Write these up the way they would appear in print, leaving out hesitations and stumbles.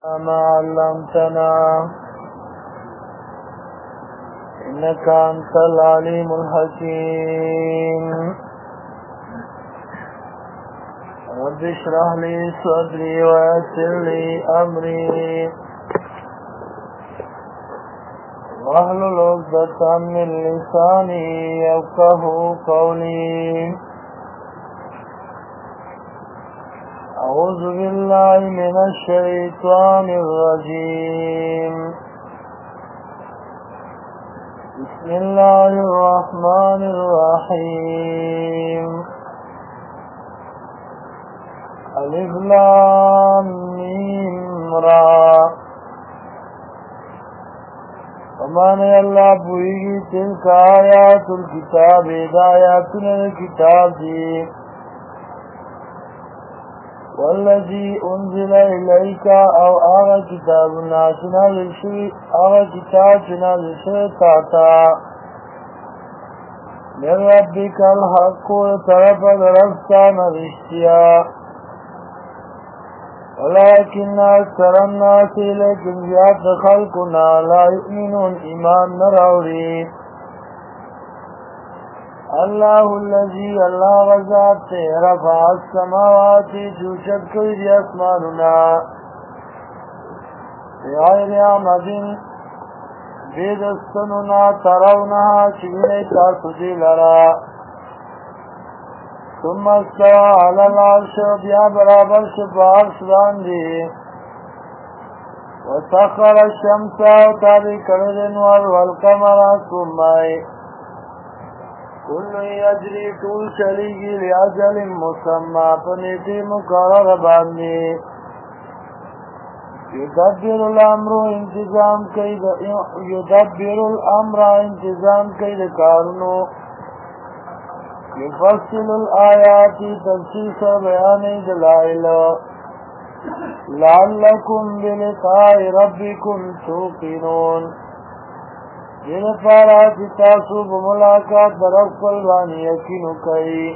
ما علمتنا إنك أنت العليم الحكيم رب اشرح لي صدري ويسر لي أمري واحلل عقدة من لساني يفقهوا قولي أعوذ بالله من الشيطان الرجيم بسم الله الرحمن الرحيم ألف لام ميم را ومعنى اللہ بوئیگی تلک آیات الكتاب ہدایاتن الكتاب دی والذی انزل الیک او آغا کتابنا چنازل شوی آغا کتاب چنازل شوی تاتا من ربک الحق طرف درفتان رشتیا ولكن أكثر الناس لكن زیاد خلقنا لا يؤمنون ایمان نراوری اللہ الذي اللہ غزات سے رفع السماوات جوشد کوئی دی اسماننا بغیر عمد بیدستننا ترونها چگنے تارتجی لرا ثم استوى على العرش بیا برابر شفاعرش باندی وسخر الشمس وتابع کردن والقمر سمائی كل يجري طول چلیگی لأجل مسمى پنیتی مقرر باندی يدبر الامر انتظام کئی کارنو يفصل الآيات تفصيص بيان دلائل لعلكم بلقاء ربكم توقنون جن پارات تاسو بملاقات برف قلبانی یقینو کئی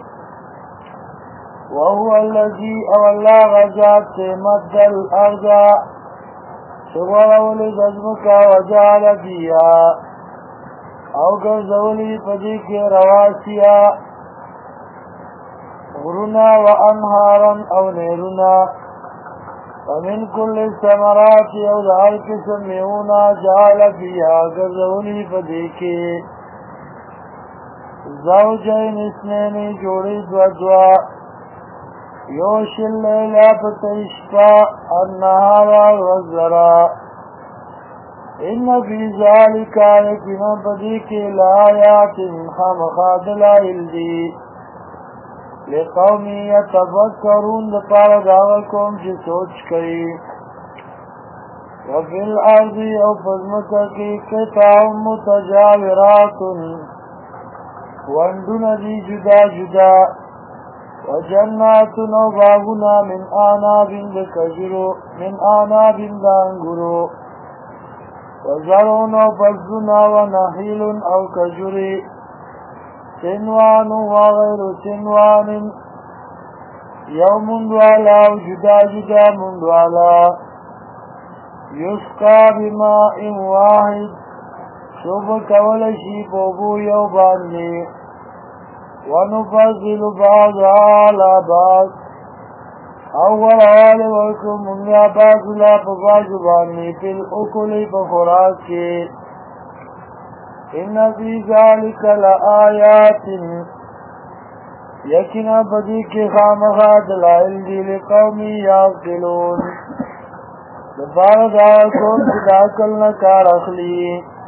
وهو الذي اولا غزات سے مد الارضا شغولی دزمکا وجعل بیا او گرزولی پدی کے رواسیا غرنا وانهارا او نیرنا ومن كل الثمرات او دعال قسم میونا جعل فيها گرزولی فدیکی زوجین اسنین جوڑی دوا یوش اللیلہ فتشفا النهار والزرا ان فی ذالک یقینا فدیکی لآیات خامخاد دلائل دی لقومی یتفکرون دپار داول کوم چی سوچ کئی وفی الارض او فزمکا کی قطع متجاورات وندون دی جدا جدا وجنات او باغنا من آناب دانگرو وزرون او فزنا ونحیل او کجری سنوان وغیر سنوان یوم دوالا و جدا جدا من دوالا یسقا بماء واحد شوب کولشی بوبو یو باندی ونفضل بعضها على بعض اول آل ورکم منیا باز لا پباز باندی فی الاکل بخوراک کے ان فی ذالک لآیات یقینا بدی کے خامخا دلائل دی لقومی یعقلون دبار دعا کون صداقل نکار اخلی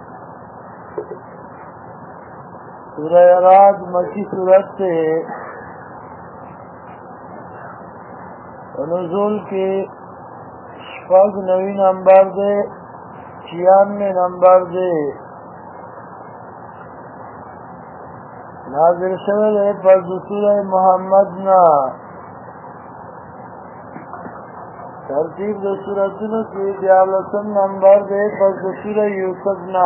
سورہ رات مکی صورت سے نزول کے شپاگ 9 نمبر دے 96 نمبر دے نازل شوه ده پس سوره محمد نا ترتیب د سورتونو کې 42 نمبر ده پس سوره یوسف نا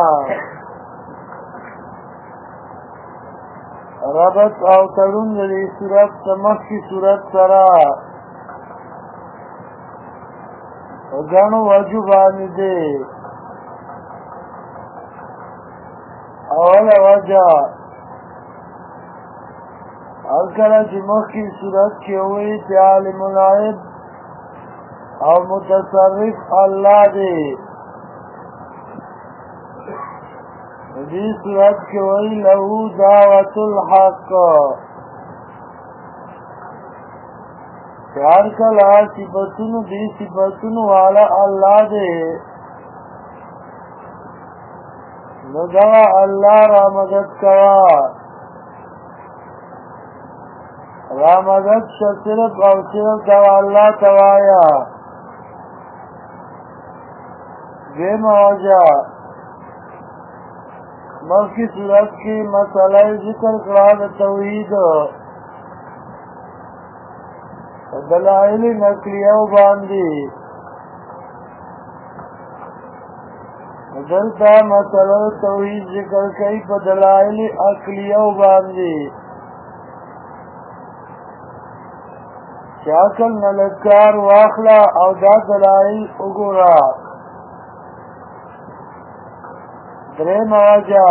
ربط او تړون د سورت مخکې سورت سره غنو وجو باندې دی. اوله وجه هر کله چې مخکې صورت کې وایي چې عالم الغیب او متصرف الله دی، دې صورت کې وایي له دعوت الحق. هر کله صفتونو دې صفتونو والا الله دی، نو دا الله را مدد کوا. را مدد صرف او صرف دا الله توایا. دیم وجہ مخی صورت کی مسئلہ ذکر قرآن توحید دلائل نقلیہ باندی. دلتا مسئلہ توحید ذکر کئی پا دلائل عقلیہ باندی. چاکل نلکار واخلا او دا دلائل اگورا. درم وجہ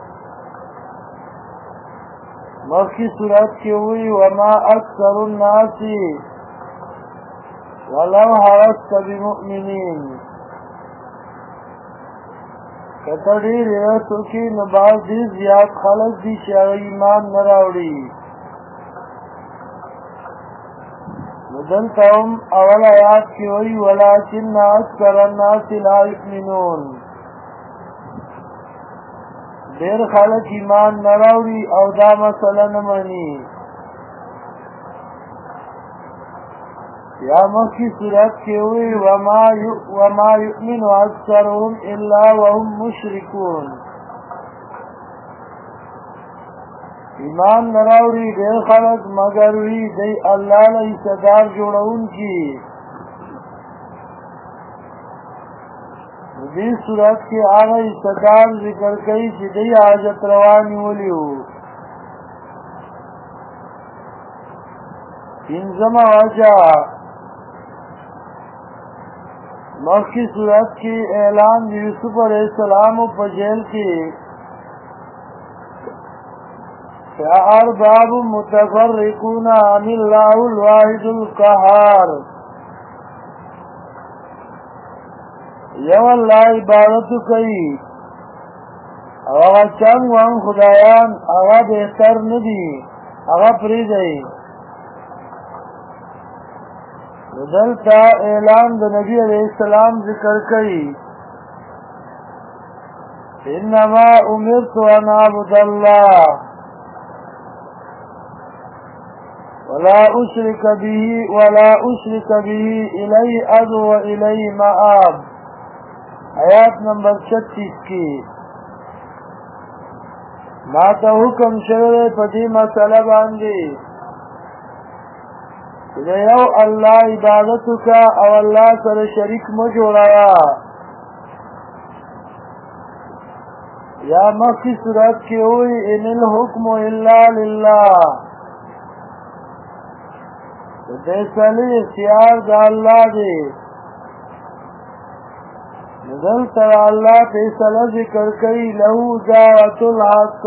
مخی صورت کی ہوئی وما اکثر الناس ولو حرصت بمؤمنین. کتڑی ریتو کی نباز دی زیاد خلق دی شاہ ایمان نراوڑی. مدلتهم اول آیات کی ہوئی ولیکن اکثر الناس لا یؤمنون. دیر خلق ایمان نراوڑی او دا مسئلہ نمانی. یا مخی صورت کی ہوئی وما یؤمن اکثرهم الا وهم مشرکون. ایمان نراوڑی دیر خلق مگر وی دی اللہ لئی صدار جوڑون کی. دی صورت کے آغا استقام ذکر کئی چی دی حاجت روانی ولیو. انزم وجہ مخی صورت کی اعلان یوسف علیہ السلام پا جیل کی ارباب متفرقون عن اللہ الواحد القہار. یو اللہ عبادت کئی اغا چنگ وان خدایان اغا بہتر ندی اغا پریدئی. دلتا اعلان دا نبی علیہ السلام ذکر کئی انما امرت ان اعبد اللہ ولا اشرک به الی ادعو و الی مآب. آیات نمبر 36 کی ما تا حکم شوئے پدی مسئلہ باندی یو اللہ عبادتو کا او اللہ سر شریک مجوڑایا. یا مخی صورت کی ہوئی ان الحکم الا للہ. فیصلے اختیار دا اللہ دے. نزل تر اللہ فیصلہ ذکر کئی لہو دعوت الحق.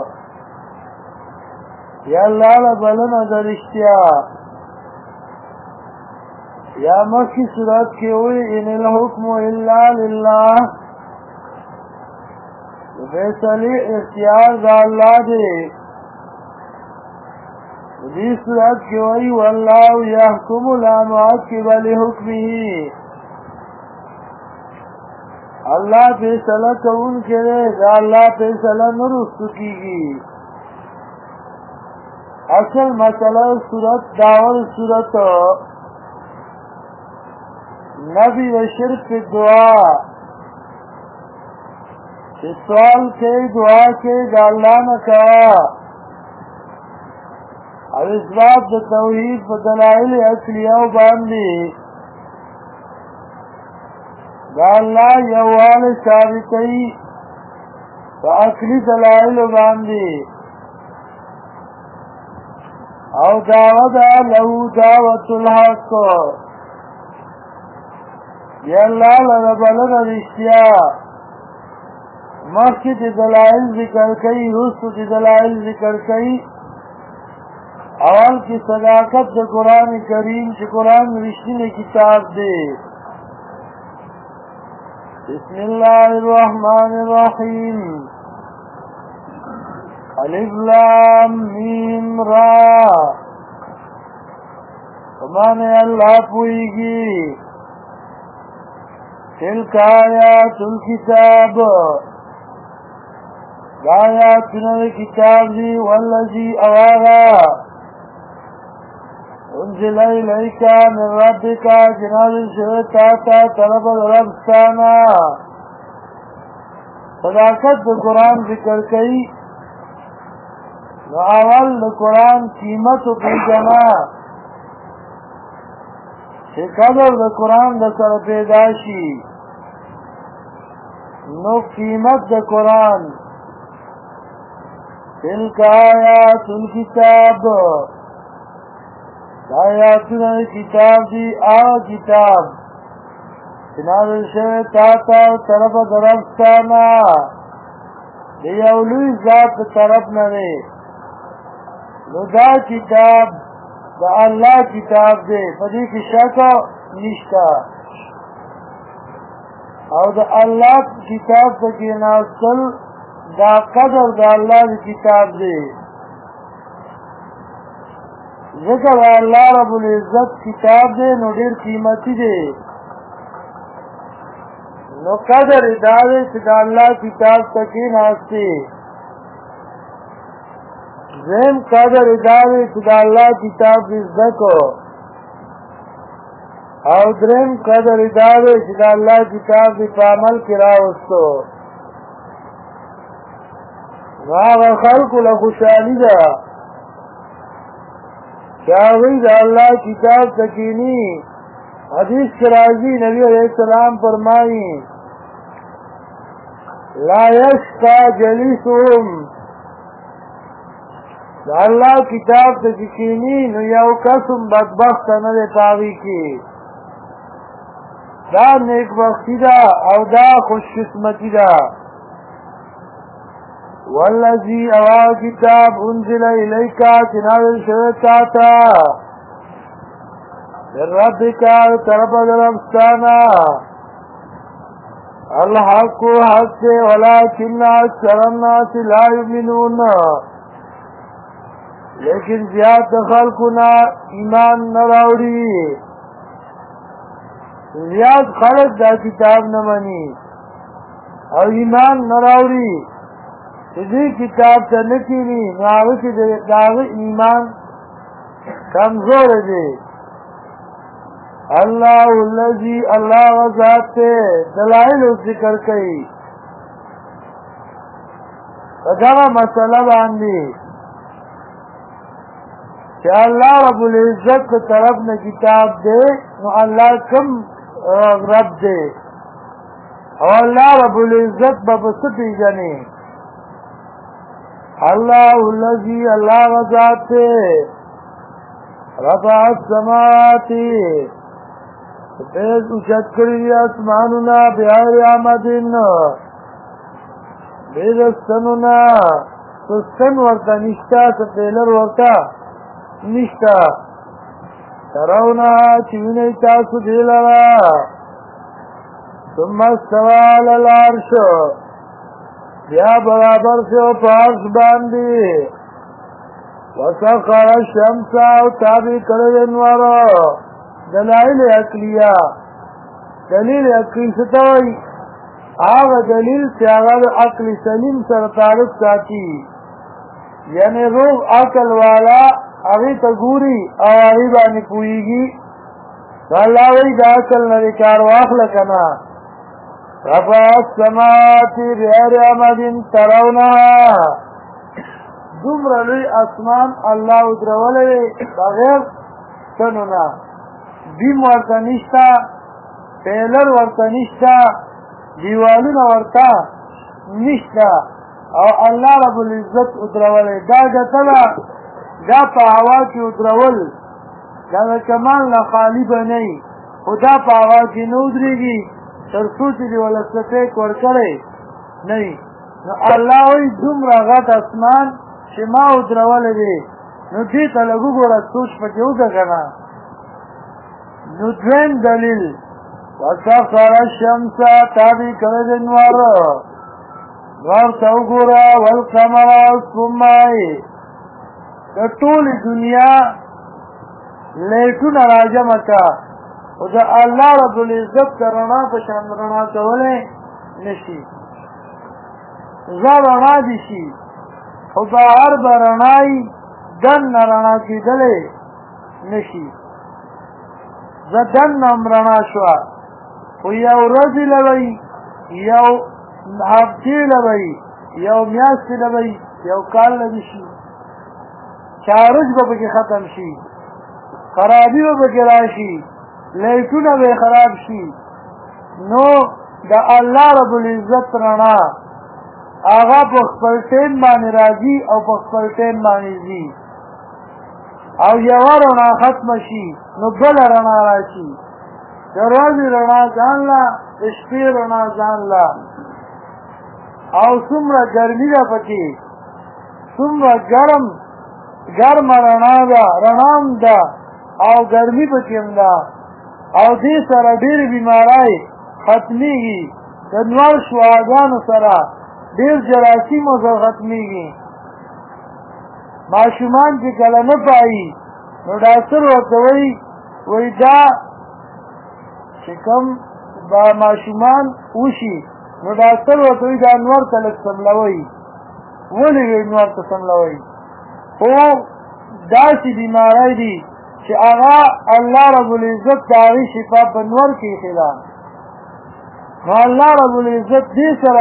یا اللہ لبلن درشتیا. یا مخی صورت کی ہوئی ان الحکم الا للہ. فیصلے اختیار دا اللہ دے. دی صورت کی ہوئی واللہ یحکم لا معقب لحکمہ. اللہ فیصلہ کون کرے دا اللہ فیصلہ نرست کی گی. اصل مسئلہ صورت داول صورت نبی و شرک کی دعا. سوال کے دعا کے دا اللہ نہ کہا اور اس بات دا توحید و دلائل اصلیہ باندی دا اللہ یوال ثابتی و اصلی دلائل باندی او دعوت لہو دعوت الحق. یا اللہ لربلن رشتیا مخی تی دلائل ذکر کئی رسو تی دلائل ذکر کئی اول کی صداقت دا قرآن کریم چی قرآن رشتین کتاب دے بسم اللہ الرحمن الرحیم الف لام میم را فمانے اللہ پوئیگی تلک آیات الكتاب آیاتنا کتاب دی والذی اواغا انزل الیکا من ربکا جناب شویتاتا طلب ربستانا صداقت دا قرآن ذکر کئی نو اول دا قرآن قیمت و پیجنا چه قدر دا قرآن دا سر پیداشی نو قیمت دا قرآن تلک آیات الکتاب آیاتنا کتاب دی آو کتاب نازل شوی تاتا طرف درفتانا دی اولوی ذات طرف نوی نو دا کتاب دا اللہ کتاب دے پدی کی شکا نشتا او دا اللہ کتاب تکی ناصل دا قدر دا اللہ دی کتاب دے ذکر اللہ رب العزت کتاب دے نو دیر قیمتی دے نو قدر ادارے دا اللہ کتاب تکی ناستے زین قدر ادارے دا اللہ کتاب ذکر او درم قدر ادارے دا اللہ کتاب دی پامل کراوستو واغ خلق لخوشانی دا چاہوی دا اللہ کتاب تکینی حدیث کرازی نبی علیہ السلام فرمائی لا یشقا جلیسهم دا اللہ کتاب تکینی نو یو قسم بدبخت ندے پاوی کی دا نیک بختی دا او دا خوش قسمتی دا والذی اوا کتاب انزل الیکا تنازل شویتاتا من ربکا طرف درفستانا الحق حق سے ولیکن اکثر الناس لا یؤمنون لیکن زیاد خلقنا ایمان نراوڑی زیاد خلق دا کتاب نمانی او ایمان نراوڑی دی کتاب تا نکینی ناوی داغی ایمان کمزور دی اللہ اللذی اللہ وزاد تے دلائل ذکر کئی فدغا مسئلہ باندی کہ اللہ رب العزت کو طرف نے کتاب دے نو اللہ کم رب دے اور اللہ رب العزت ببسطی جنے اللہ الذی اللہ وزاد تے رفع السماواتی پیز اچت کری اسمانونا بیار آمدن بیدستنونا سستن ورطا نشتا سپیلر ورطا نشتا ترونا چوینی تاسو دیلرا ثم استوى علی العرش بیا برابر سے او پارش باندی وسخر الشمس او تابع کرد انوارا دلائل عقلیہ دلیل عقلی ستوئی آغا دلیل سے آغا عقل سلیم سر تعلق ساتی یعنی روح عقل والا اغی تگوری او اغی بانی پوئیگی فاللہ وی دا عقل نرکار واخل کنا رفع السماوات بغیر عمد ترونها دومره لوی اسمان الله ودرولې بغیر تنونا بیم ورته نشتا پیلر ورته نشتا دیوالونه ورته نشتا او الله رب العزت ودرولې دا ګټله دا په هوا کې ودرول دا کمال نه خالی به نه خدا په هوا کې نه ودرېږي تر څو چې دې وله سپېک ورکړی نه وي نو الله وایي دومره غټ اسمان چې ما ودرولی دی نو دې ته لږ وګوره سوچ پکې وکړه که نه نو دویم دلیل وسخر الشمس تابع کړی د نور ته وګوره والقمر والسماء د ټولې دنیا لیټونه راجمع که او د الله رب العزت د رڼا په شان رڼا کولی نه شي زه رڼا دي شي خو بهر به رڼایي دننه رڼا کېدلی نه شي زه دننه هم رڼا شوه خو یو ورځې له به یو هفتې له به یو میاشتې له به یو کال له به شي چارج به پکې ختم شي خرابي به پکې راشي لیټونه به خراب شي نو د الله رب العزت رڼا هغه په خپل ټیم باندې راځي او په خپل ټیم باندې ځي او یوه رڼا ختمه شي نو بله رڼا راشي د ورځې رڼا ځان له د شپې رڼا ځان له او څومره ګرمي ده پکې څومره ګرمه رڼا ده رڼا هم ده او ګرمي پکې هم ده او دې سره ډېرې بیماری ختمیږي د نور شعاګانو سره ډېر جراثیمو سره ختمیږي ماشومان چې کله نه پایي نو ډاکټر ورته وایي دا چې کوم با ماشومان وشي نو ډاکټر ورته وایي دا انور ته لږ سملوئ ولې وایي انور ته سملوئ خو داسې بیماری دي چې هغه الله رب العزت د هغې شفا په نور کې ایښې ده نو الله رب العزت دې سره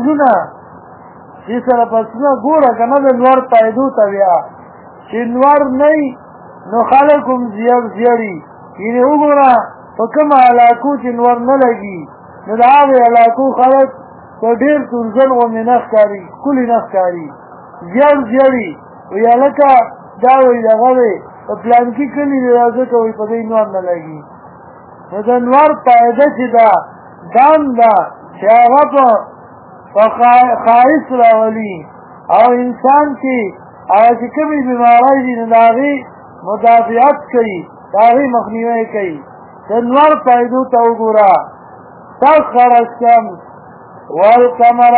فصلونه ګوره که نه د نور پیدو ته بیا چې نور نه نو خلک هم زیړي یعنې وګوره په کومه علاقو چې نور نه لګي نو د هغې علاقو خلک په ډېر تورزن غوندې نه ښکاري ښکلي نه ښکاري زیړي وایي هلکه دا وایي دغه دی په پلانکي کلي دی دا ځکه وایي په دې نور نه لګي نو د نور فایده چې ده دا هم ده چې هغه په خایص راولي او انسان کې هغه چې کومې بیماری دي نو د هغې مدافعت کوي د هغې مخنیوی کوي د نور فایدو ته وګوره سخر الشمس والقمر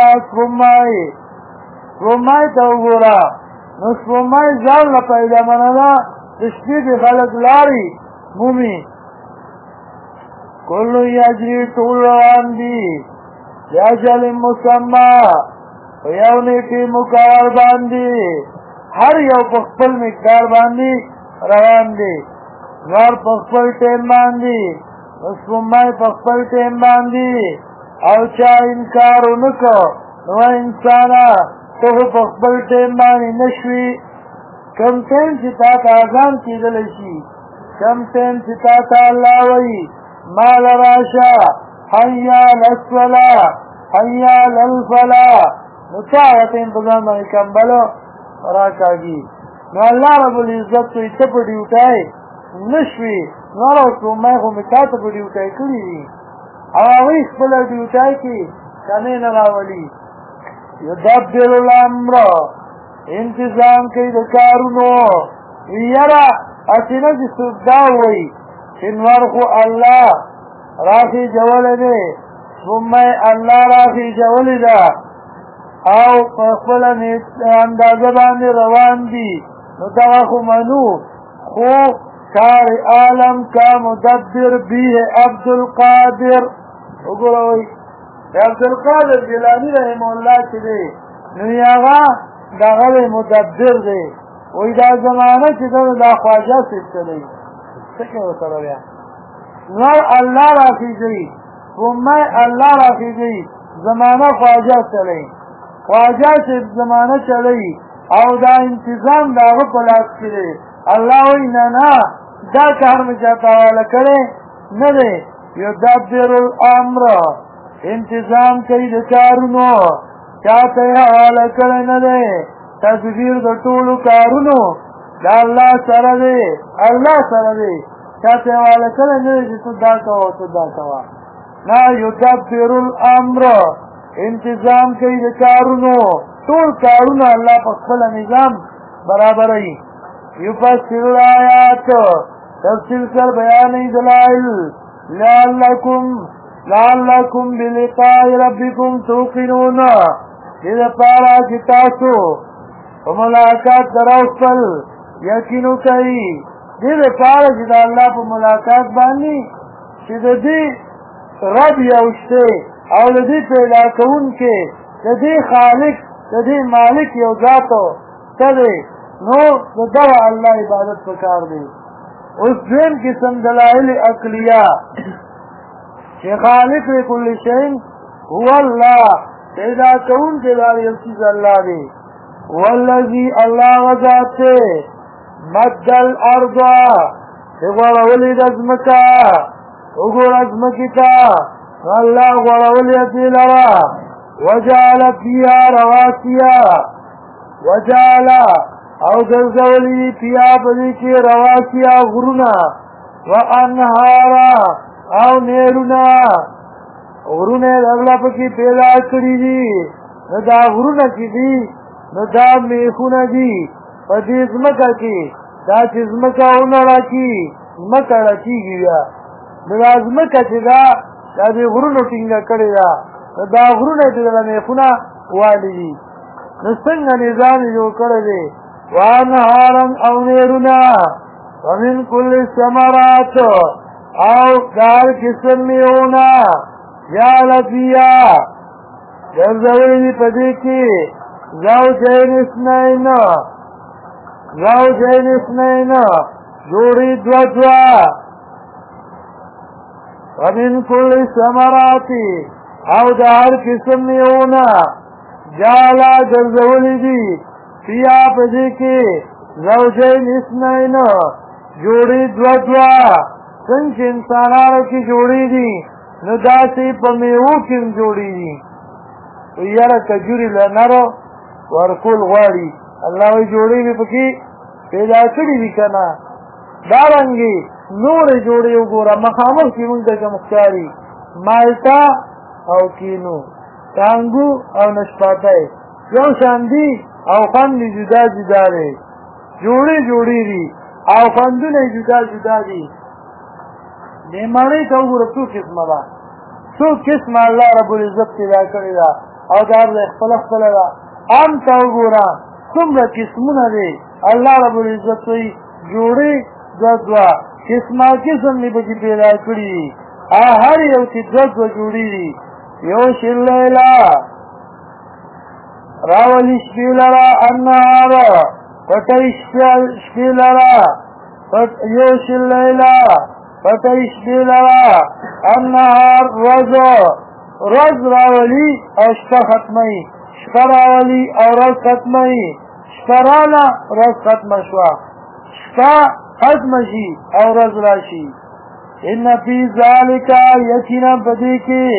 سپوږمۍ ته وګوره نو سپوږمۍ ځان له پیدا منه ده د شپې د خلک لارې مومي کل یجري ټول روان دي لاجل مسمى په یو نیټې مقرر باندې هر یو په خپل مقدار باندې روان دي نور په خپل ټیم باندې سپوږمۍ په خپل ټیم باندې او چا انکار ونه کړ نو انسانه ته په خپل ټیم باندې نه شوې کم ټیم چې تا ته اذان کېدلی شي کم ټیم چې تا ته الله وایي مال راشه حي على الصلاة حي على الفلاح نو تا هغه ټیم په ځان باندې کمبلو راکاږي نو الله رب العزت وایي ته په ډیوټۍ نه شوې نور او سپوږمۍ خو مې تا ته په ډیوټۍ کړي دي او هغوی خپله ډیوټۍ کې کمې نه راولي یدبر الامر انتظام کوي د کارونو یاره هسې نه چې څوک دا وایي چې نور خو الله راخېژولی دی سپوږمۍ الله راخېژولې ده او په خپله اندازه باندې روان دي نو دغه خو منو خو کار عالم کا مدبر بیه عبدالقادر وګوره وایي عبدالقادر جیلاني رحمه الله چې دی نو هغه دغه دی مدبر دی وایي دا زمانه چې ده دا خواجه صاحب ته دی څه کوي ورسره بیا نور الله راخېژوي سپوږمۍ الله راخېژوي زمانه خواجه چلی خواجه صاحب زمانه چلی او دا انتظام د هغه په لاس کې دی الله وایي نه نه دا کار مې چاته حواله کړی نه دی یدبر الامر انتظام کوي د کارونو چاته یې حواله کړی نه دی تدبیر د ټولو کارونو د الله سره دی الله سره دی چاته والا کله نه چې تو دا کوه تو دا کوه لا یدبر الامر انتظام کوي د کارونو ټول کارونه الله په خپل نظام برابرای یفسر الآیات تفسیر سر بیانې دلائل لعلکم بلقاء ربکم توقنون دې پارا چې تاسو په ملاقات دراوصل یقینو کوي دې پارا چې د الله په ملاقات باندې چې دې رب یوشته او دې پیدا کون کې دې خالق دې مالک یو ذاتو ته نو دغه الله عبادت وکړ دې اوس دین قسم دلائل عقلیه چې خالق کل شی هو الله پیدا کون کې دا یو چیز الله دی والذي الله وذات مد الارض وغولي دزمکا وګور ازمکتا الله وغولي دې لرا وجعل فيها رواسي وجعل او ګرځولي فيها بلی کې رواسي غرونا وانهارا او نیرونا غرونه الله پکې پیدا کړی دي نو دا غرونه کې دي نو دا میخونه دي په دې ځمکه کې دا چې ځمکه ونه راکې ځمکه راکېږي بیا نو دا ځمکه چې دا دې غرونو ټینګه کړې ده دا غرونه دې د میخونه والي دي نو څنګه نظام جوړ کړی دی وانهارا او نیرونا ومن كل الثمرات او دار قسم میونا یا لفیا گرزوی پدی کی زوجین اسنین جوڑی دو ومن كل ثمراتی او دار قسم میونا جالا گرزوی دی فیا پدی کی زوجین اسنین جوڑی دو څنګه انسانانو کې جوړې دي نو داسې په میوو کې جوړې دي یاره کجوري لنارو ورکول غواړي الله وی جوړې به پکې پیدا کړې دي کنه دا رنګي نور جوړې وګوره مخامخ کې مونږ ته مختاري مالټا او کینو څنګه او نشپاتای یو شاندي او خوند جدا جدا دي جوړې دي او خوندونه جدا دي نیمانی تا وګوره څو قسمه ده څو قسمه الله رب العزت پیدا کړی ده او دا خپل ده ام تا وګوره څومره قسمونه دي الله رب العزت وی جوړې دوا قسمه نه به پیدا کړی هر یو چې دوا جوړې دي یو شلیلا راولی شپیلرا انهار پټی شپیلرا یو شلیلا فتیش بیلرا النهار رز راولی او شپا ختمی شپا راولی او رز ختمی شپا رانا رز ختم شوا شپا ختم شی او رز راشی ان فی ذالکا یقینا بدیکی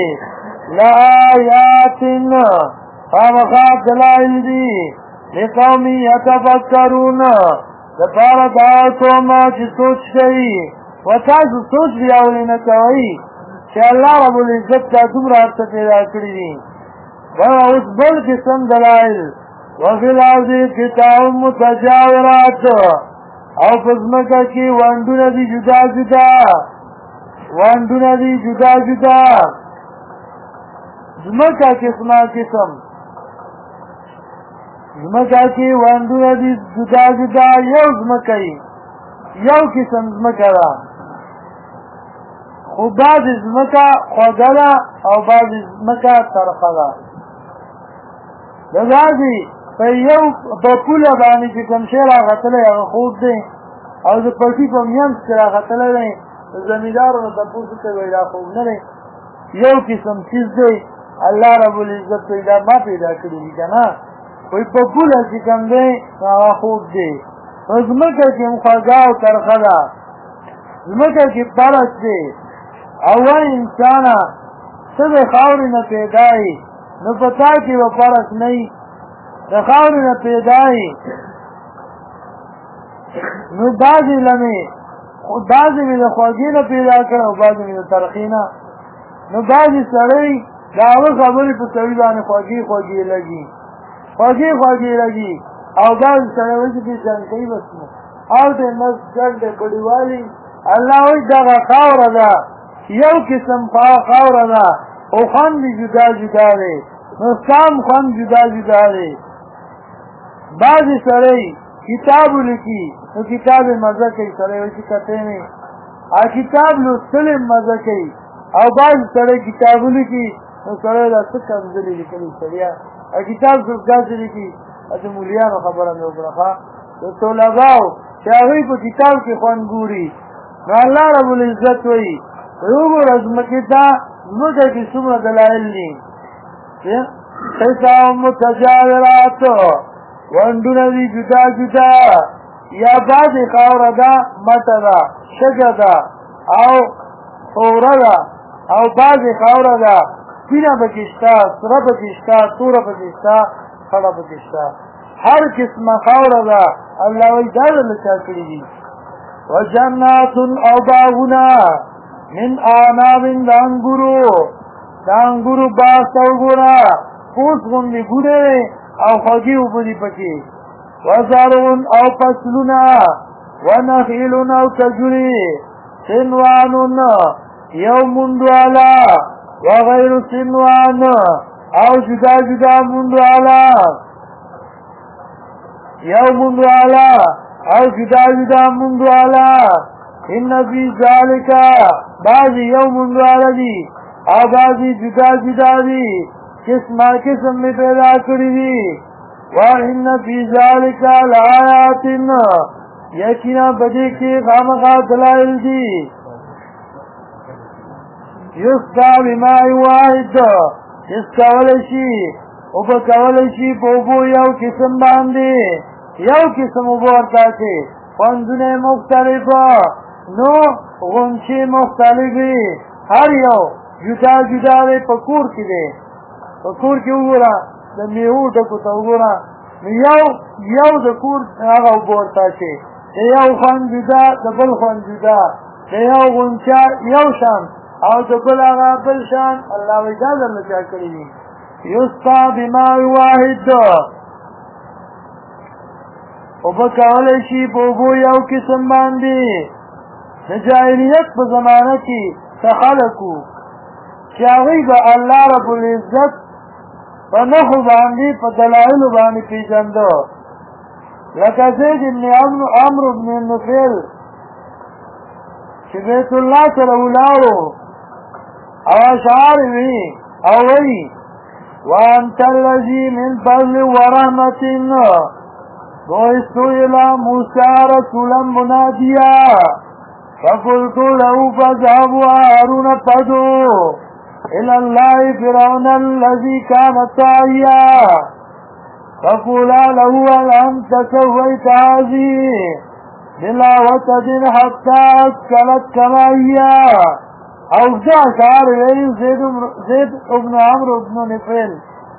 لآیات فامخات دلائل دی لقومی یتفکرون دپارا دعاتو ما چی سوچ گئی وتاسو سوچ بیاولی نه کوي چې الله رب العزت دا دومره څه پیدا کړی دي دا اوس بل قسم دلایل وفي الارض قطع متجاورات او پزمکه کې وانډونه دي جدا جدا زمکه قسمه قسم زمکه کې وانډونه دي جدا یو زمکه یو قسم زمکه ده خو بعض زمکه خوږه ده او بعض زمکه ترخه ده د بعضې په یو په پوله باندې چې کوم شی راغتلی هغه خوږ دی او د پټي په منځ کې راغتلی دی د زمیندارو نه تپوس کوي دا خوږ نه دی یو قسم چیز دی الله رب العزت پیدا ما پیدا کړي دي که نه وایي په پوله چې کوم دی هغه خوږ دی په ځمکه کې هم خوږه او ترخه ده ځمکه کې پرس دی او وایي انسانه ته د خاورې نه پیدا یې نو په تا کې به پرس نه وي د خاورې نه پیدا یې نو بعضې لمې بعضې مې د خوږې نه پیدا کړ او بعضې مې د ترخې نه. نو بعضې سړی د هغه خبرې په سړي باندې خوږې خوږې لګي لګي او بعضې سړی وایي چې دې جنګ کوي بس نو او د نس ګډ د بډیوالي الله وایي دغه خاوره ده یو قسم خاوره ده او خوند جدا جدا دی نو سام خوند جدا جدا دی. بعضې سړی کتاب لیکي نو کتاب مزه کوي سړی وایي چې کته نه کتاب لوستل مزه کوي او بعضې سړی کتاب لیکي نو سړی دا څه کمزلي لیکلي سړیا کتاب څوک داسې لیکي د مولیانو خبره مې وکړه د طلباو چې هغوی په کتاب کې خوند ګوري نو الله رب العزت وایي وګوره ځمکې ته ځمکه کې څومره دلایل دي حساب متجاورات وندونه دي جدا جدا یا بعضې خاوره ده مټه ده شګه ده او خوره ده او بعضې خاوره ده سپینه پکې شته سره پکې شته توره پکې شته خړه پکې شته هر قسمه خاوره ده الله وایي دا درله چا کړي دي. وجنات او باغونه من اعناب د انګورو باغ ته وګوره پوس غوندې ګوډې او خوږې اوبه دي پکې. وزرع او فصلونه ونخیل او کجوري سنوان یو منډوالا وغیر سنوان او جدا جدا منډوالا یو منډوالا او جدا جدا منډوالا. ان فی ذالک بعضی یو منډوالا دي او بعضی جدا جدا دي قسمه قسم میں پیدا کړی دي. وَإِنَّ فِي ذَلِكَ لَآيَاتٍ یقینا بدی کې خامخا دلائل دي. یسقى بماء واحد اسکول شي او په کول شي په اوبو یو قسم باندې یو قسم اوبو ورته کې خوندونه مختلفه نو غنچې مختلفې هر یو جدا جدا دی په کور کې دی په کور کې وګوره د میوو ډکو ته وګوره یو د کور هغه اوبه ورته چې د یو خوند جدا د بل خوند جدا د یو غنچه یو شان او د بل هغه بل شان الله وایي دا درله چا کړي دي. یسقى بماء واحد اوبه کولی شي په اوبو یو قسم باندې. د جاهلیت په زمانه کې څه خلک وو چې هغوی به الله رب العزت په نښو باندې په دلایلو باندې پېژنده لکه زید بن عمرو بن نفیل چې بیت الله سره ولاړو او اشعار وی او وی وانت الذي من فضل ورحمة بعثت الى موسى رسولا مناديا فقلت له فاذهب وهارون فادعوا الى الله فرعون الذي كان طاغيا فقولا له هل انت سويت هذه بلا وتد حتى اسكلت كما هي او دا شعر ویلی زید ابن عمرو ابن نفیل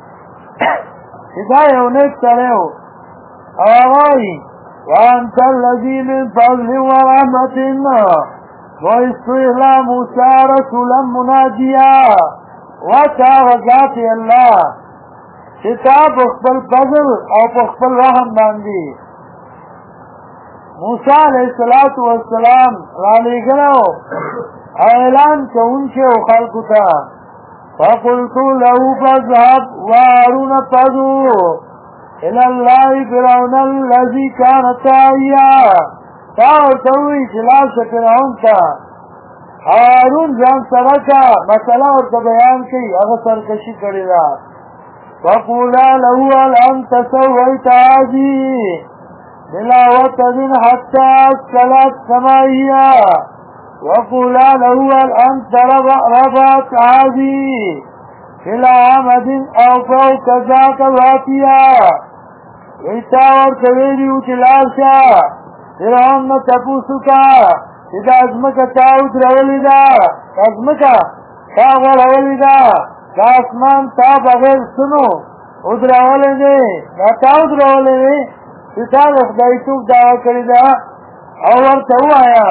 دا یو نیک سړی و او هغه وانت الذي من فضل ورحمة بعثت الى موسى رسولا مناديا وتا وذات الله چې تا په خپل فضل او په خپل رحم باندې موسی علیه السلام را لېږلی اعلان کوونکی و خلقو ته فقلت له فاذهب وهارون فادعوا الى الله فرعون الذي كان طاغيا تا ورته ووایي چې لاړ شه فرعون ته هارون ځان سره که مسله ورته بیان کوي هغه سرکشي کړې ده. فقولا له هل انت سويت هذه بلا وتد حتى اسكلت كما هي وقولا له هل انت رفعت هذه الى عمد او فوق ذاك ذاتها ویتا ورته ویلي وو چې لاړ شه فرعون نه تپوس وکړه چې دا ځمکه تا ودرولې ده دا ځمکه تا غوړولې ده دا اسمان تا بغیر سنو ودرولې دی دا تا ودرولې دی چې تا د خدایتوب دعوه کړې ده او ورته ووایه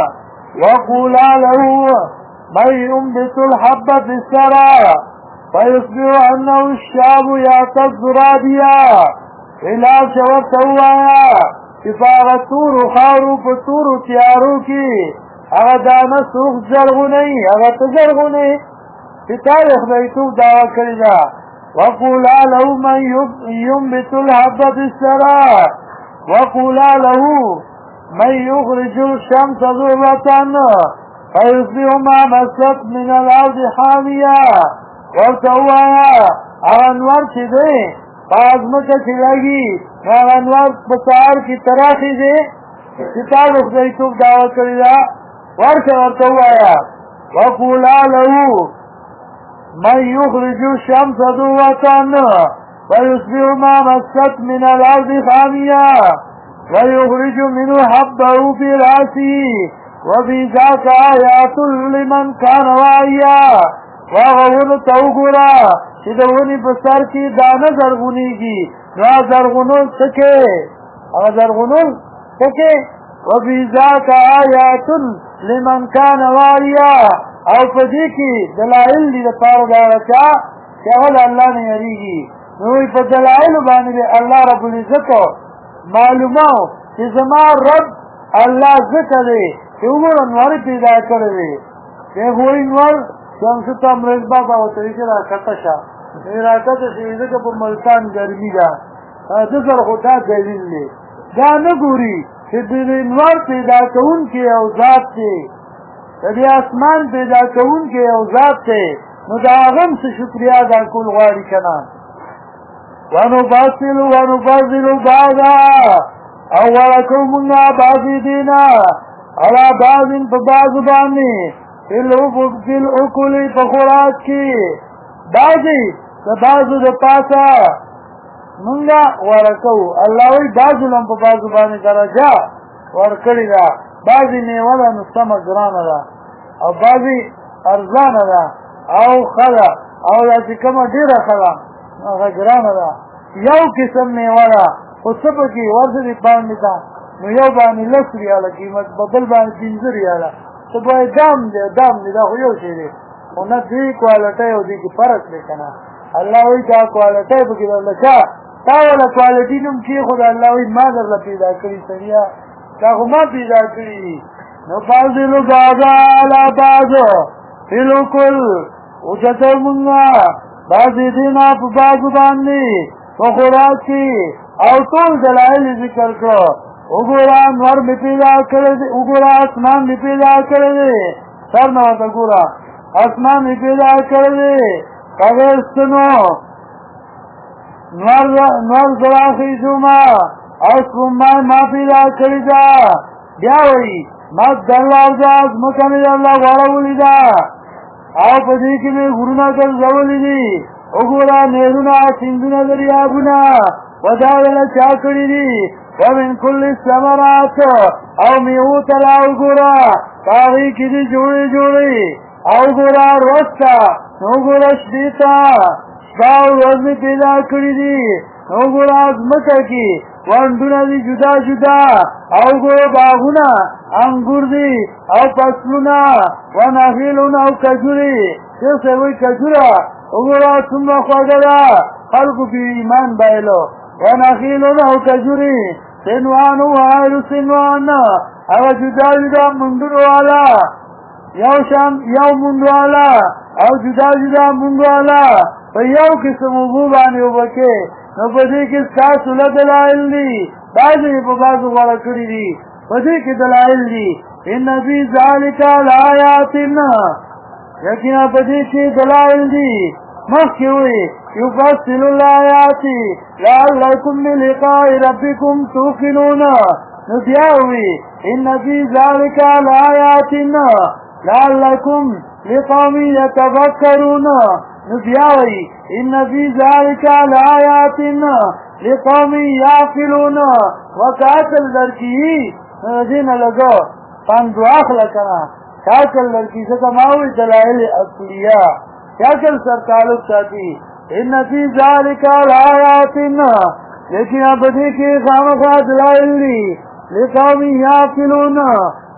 وقولا له من ينبت الحب في الثرى فيصبح انه الشاب يعتز رابيا الى شوت هوایا کفاغ تور خارو پتور تیارو کی اغا دانا سوخ زرغنی اغا تزرغنی فتارخ بیتوب دعوی کردہ وقولا له من ينبت الحب في الثرى وقولا له من يخرج الشمس ضرة فيصبح ما مست من الارض حامية ورتوایا اغنور چی دے پازمکا چی لگی اغنور بسار کی تراخی دے ستار اخدیتوب دعوت کردہ ورتوایا وقولا له من يخرج الشمس ضرة ويصبح ما مست من الارض خامية ويخرج منه حبه في راسه وفي ذاك آيات لمن كان واعيا واغون توغرا شدونی بسر کی دانه زرغونی کی نا زرغونون سکے وفي ذاك آيات لمن كان واعيا او پدی کی دلائل دی پار دارچا چاول اللہ نے یریگی نوی پا دلائل بانی اللہ رب العزت معلوماو چې زما رب الله ذکر دی چې عمر انوار پیدا کړی دی چې وای انوار څنګه ته امرز بابا او طریقې را کټشا راته چې دغه په ملتان ګرمي ده د سر خدا دلیل دی دا نه ګوري چې د انوار پیدا کون کې او ذات دی د اسمان پیدا کون کې او ذات دی نو دا غم څه شکریا دا کول غواړي کنه ونفصل بعضا اولکم منا بعضی دینا علا بعض فبعض بانی فی الاکلی فخوراک کی بعضی فبعض دپاسا منگا ورکو اللہ وی بعض لم فبعض بانی درجا ورکڑی دا بعضی نیولا نستم گران دا او بعضی ارزان دا او خدا او دا چکم دیر خدا غجران دا یو قسم میوه خو سپکی ورسدی باندې دا نو یو باندې 10 ریاله قیمت بدل باندې 15 ریاله ته به دام دی دا خو یو شی دی او نه دی کوالټي او دی کې فرق دی کنه الله وی دا کوالټي به کې ولکا تا ولا کوالټي نوم کې خدای الله وی ما در پیدا کړی سړیا دا خو ما پیدا کړی نو فاضل غاغا لا بازو بالکل او چته مونږه بعضی دینا په بازو باندې وخوراکی او ټول دلائل ذکر کړو وګورا نور می پیدا کړی وګورا اسمان می پیدا کړی سر نو وګورا اسمان می پیدا کړی کاغذونو نور زراخی جوما اسمان ما پیدا کړی دا بیا وی ما دروازه مکمل الله غواړولې دا او په دې کې مې غرونه ګرځولې دي وګورا نهرونه سیندونه دریابونه وداوله چا کړی دي ومن كل الثمرات او میوه تلا وګورا هغه کې دي جوړې او ګورا روستا وګورا شپیتا باو ورځ پیدا کړی دي وګورا ځمکه کې وندونه دي جدا او ګورا باغونه انګور دي او فصلونه ونخیلونه او کجوري څه وی کجورا وګورا څومره خواږه خلقو په ایمان بایلو ونخیلونه او کجوري سنوان وایل سنوان او جدا مندور والا یو مندور والا او جدا مندور والا په یو قسم وګو باندې وبکه نو په دې کې تاسو له دلایل دي بعضې په بعضو غوړه کړي دي په دې کې دلایل دي ان فی ذلک لآیات یقینا په دې کې دلایل دي مخکې وي یفصل الآیات لعلکم بلقاء ربکم توقنون نو بیا وي ان فی ذلک لآیات لعلکم لقوم یتفکرون نبیاوی ان فی ذالک لآیات لقوم یعقلون وکاتل لرکی دین لگو پاندو آخلا کنا کاتل لرکی ستماوی دلائل اصلیہ کاتل سر تعلق ساتی ان فی ذالک لآیات لیکن اب دیکھیں خامخا دلائل لی لقوم یعقلون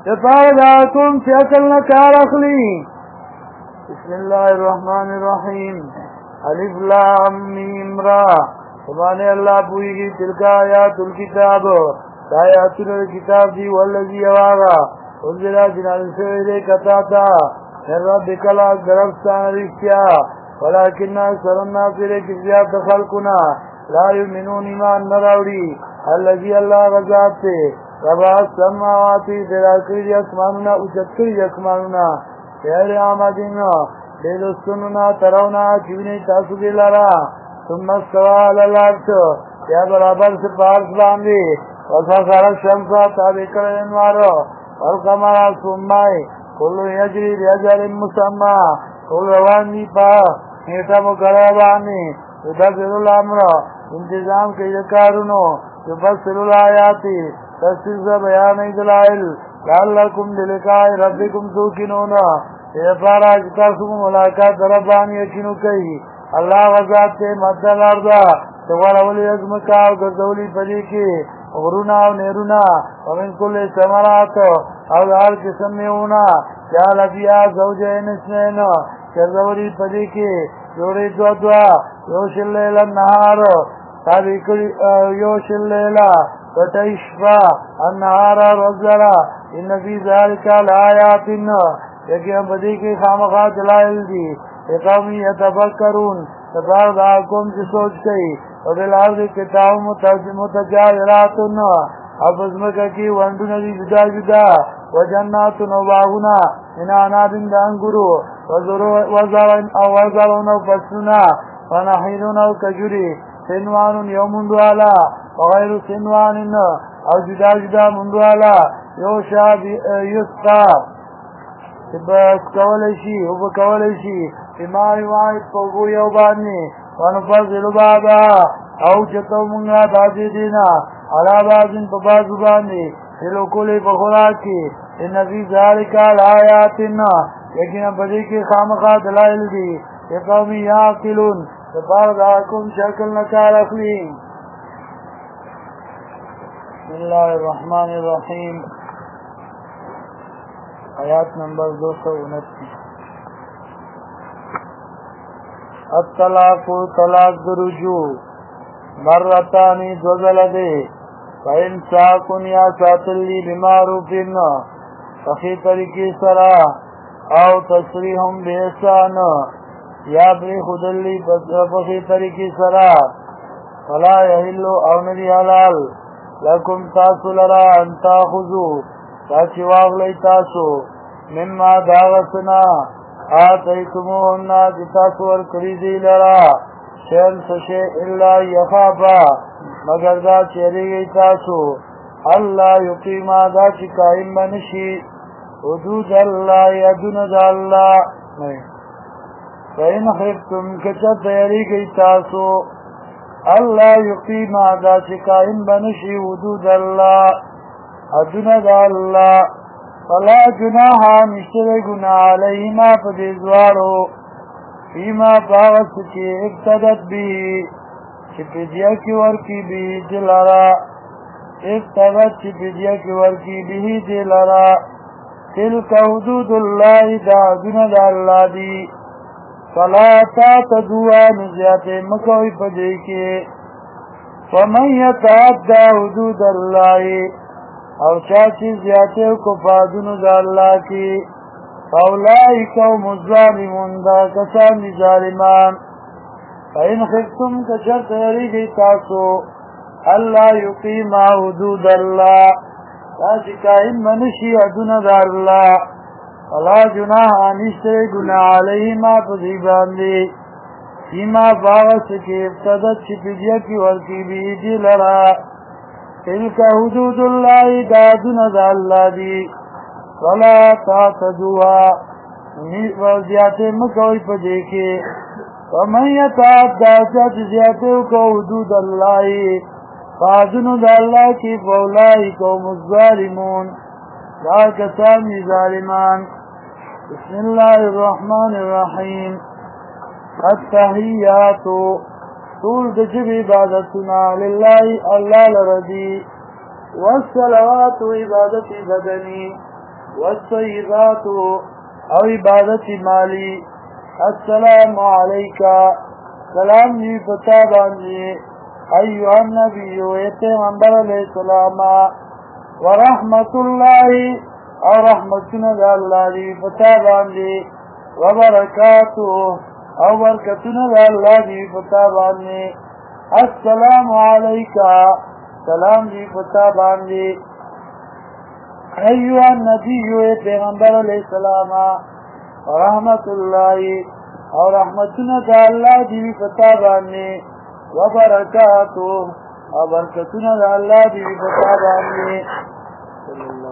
دپاره دا کوم چې عقل نه کار اخلي. بسم الله الرحمن الرحیم. الف لام میم را. سبحان الله پوئیږي تلک آیات الکتاب، دا آیاتونه کتاب دی. والذي واغا انزل جنان سوی دے کتا تا من ربک لا درفستان رشتیا ولكن اکثر الناس لیکن زیاد خلقنا لا یؤمنون ایمان نراوڑی. الذي اللہ غزات تے ربا السماواتی پیدا کری اسمانونا اوچت کری اسمانونا غیر آمدین لیلستنونا ترونا چونی تاسو دلارا ثم استوى على العرش یا برابر سے پارس باندی وسخر الشمس تابع کر انوار والقمر ثمائی کل یجری لاجل مسمى کل روان دی پا نیٹا مقرر باندی یدبر الامر انتظام کئی کارونو یبصر الآیاتی تصدیق بیان دلائل لعلکم بلقاء ربکم توقنون یپارا کتاسم ملاقات ربانی یقینو کئی. اللہ غزات تے مدل ارضا توارولی ازمکا و گردولی پدی کی غرونا و نیرونا ومن کل سمرات او دار قسم میں ہونا یا لبیا زوجین اسنین گردولی پدی کی جوڑی دو دعا یوش اللیل النہار یوش اللیل وتشفا النهار والزرا ان فی ذلک لآیات یقین بدی کی خامخا دلائل دی قومی یتفکرون تفارد آکم کی سوچ کئی وبالعرض کتاب متجاوراتن افزمکا کی وندن دی جدا جدا وجناتن وباغنا من عناب دانگرو وزرون فسنا ونحیلون کجری سنوان یوم دوالا وغیر سنوان او جدا جدا مندوالا یوشا یسقا بس کولشی او بکولشی بمائی واحد پوگو یوبانی ونفضل بابا او چتو منگا دادی دینا علا بازن پبازو بانی دلو کلی بخوراکی ان فی ذالکا لآیاتنا یقینا بدی کی خامخا دلائل دی قومی یاقلون تفارد آکم شکل نکار اخلیم. بسم اللہ الرحمن الرحیم. آیات نمبر 229. الطلاق طلاق درجو مرتانی دوزل دے فإن ساکن یا ساتلی بمعروفین فخی طریقی سرا او تصریحم بیسان یا بری خودلی فخی طریقی سرا فلا یحلو او ندی حلال لکم تاسو لرا انتا خضو تاچی واغلی تاسو مما داغسنا آتیتموهن جتاسو ورکریدی لرا شیل سشے اللہ یخافا مگر دا چیری گئی تاسو اللہ یقیما دا چی قائم بنشی حدود اللہ یدون دا اللہ فین خفتم کچت یری گئی تاسو اللہ یقیما دا چی قائم بنشی حدود اللہ حدود دا اللہ فلا جناحا نشتر گناہ علیہما فدیزوارو فیما باغت چی ابتدت بھی چی پیدیا کی ورکی بھی دلارا ابتدت چی پیدیا کی ورکی بھی دلارا تلک حدود اللہ دا حدود اللہ دی فلا تعتدوا نزیات مکوی پدے کے ومن یتعدى حدود اللہ او چاچی زیادے کفادن دا اللہ کی فاولائک هم الظالمون دا کسان دی ظالمان. فإن خفتم کشرط یریگی تاسو اللہ یقیم حدود اللہ تاچی قائم منشی حدود دا اللہ فلا جناح نشتر گناہ علیہما پذیبان دی فیما باغس کے ابتدت چپدیا کی ورکی بیدی لرا تلک حدود اللہ دادن دا اللہ دی ولا تعتدوها وزیادے مکوی پا دیکھے ومن یتعدى چاچ زیادے کو حدود اللہ فادن دا اللہ کی فاولائک هم الظالمون دا کسانی ظالمان. بسم اللہ الرحمن الرحیم. التحیات طول دجب عبادتنا للہ اللہ لردی والصلوات عبادت بدنی والطيبات او عبادت مالی. السلام علیکہ سلام جی پتا باندی ایوہ النبی اے پیغمبر علیہ السلام ورحمت اللہ او رحمتنا دا اللہ دی پتا باندی وبرکاتو او برکتنا دا اللہ دی پتا باندی. السلام علیکہ سلام جی پتا باندی ایوہ النبی اے پیغمبر علیہ السلام ورحمت اللہ او رحمتنا دا اللہ دی پتا باندی وبرکاتو او برکتنا دا اللہ دی پتا باندی.